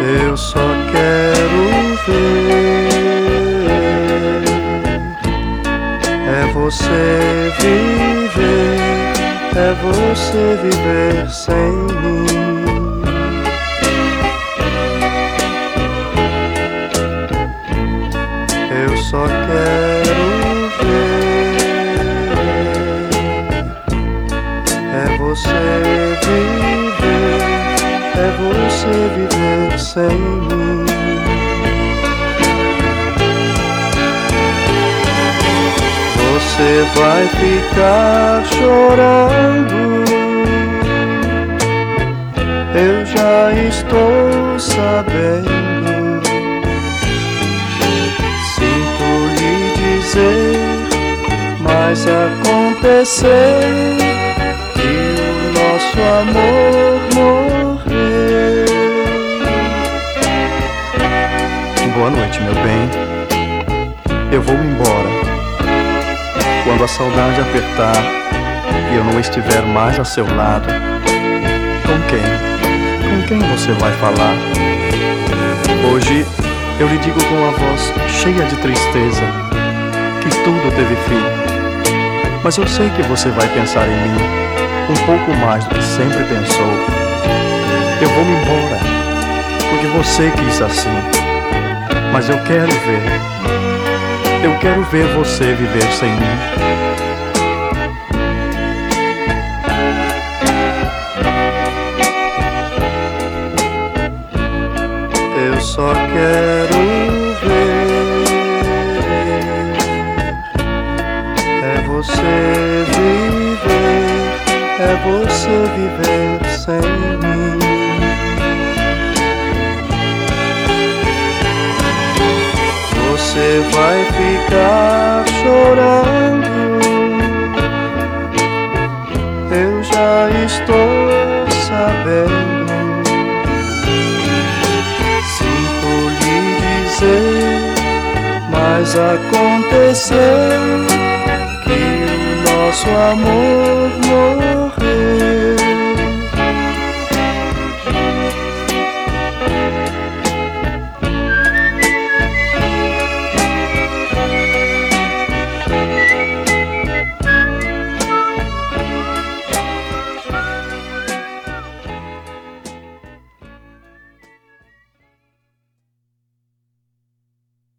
Eu só quero ver, é você viver, é você viver sem mim. Eu só quero ver, é você viver, é você viver sem mim. Você vai ficar chorando, eu já estou sabendo. Sinto lhe dizer, mas aconteceu que o nosso amor morreu. Boa noite, meu bem. Eu vou embora. Quando a saudade apertar e eu não estiver mais a seu lado, com quem? Com quem você vai falar? Hoje eu lhe digo com a voz cheia de tristeza que tudo teve fim. Mas eu sei que você vai pensar em mim um pouco mais do que sempre pensou. Eu vou me embora porque você quis assim. Mas eu quero ver você viver sem mim. Eu só quero ver, é você viver, é você viver sem mim. Você vai ficar chorando, eu já estou sabendo. Sinto lhe dizer, mas aconteceu que o nosso amor morreu.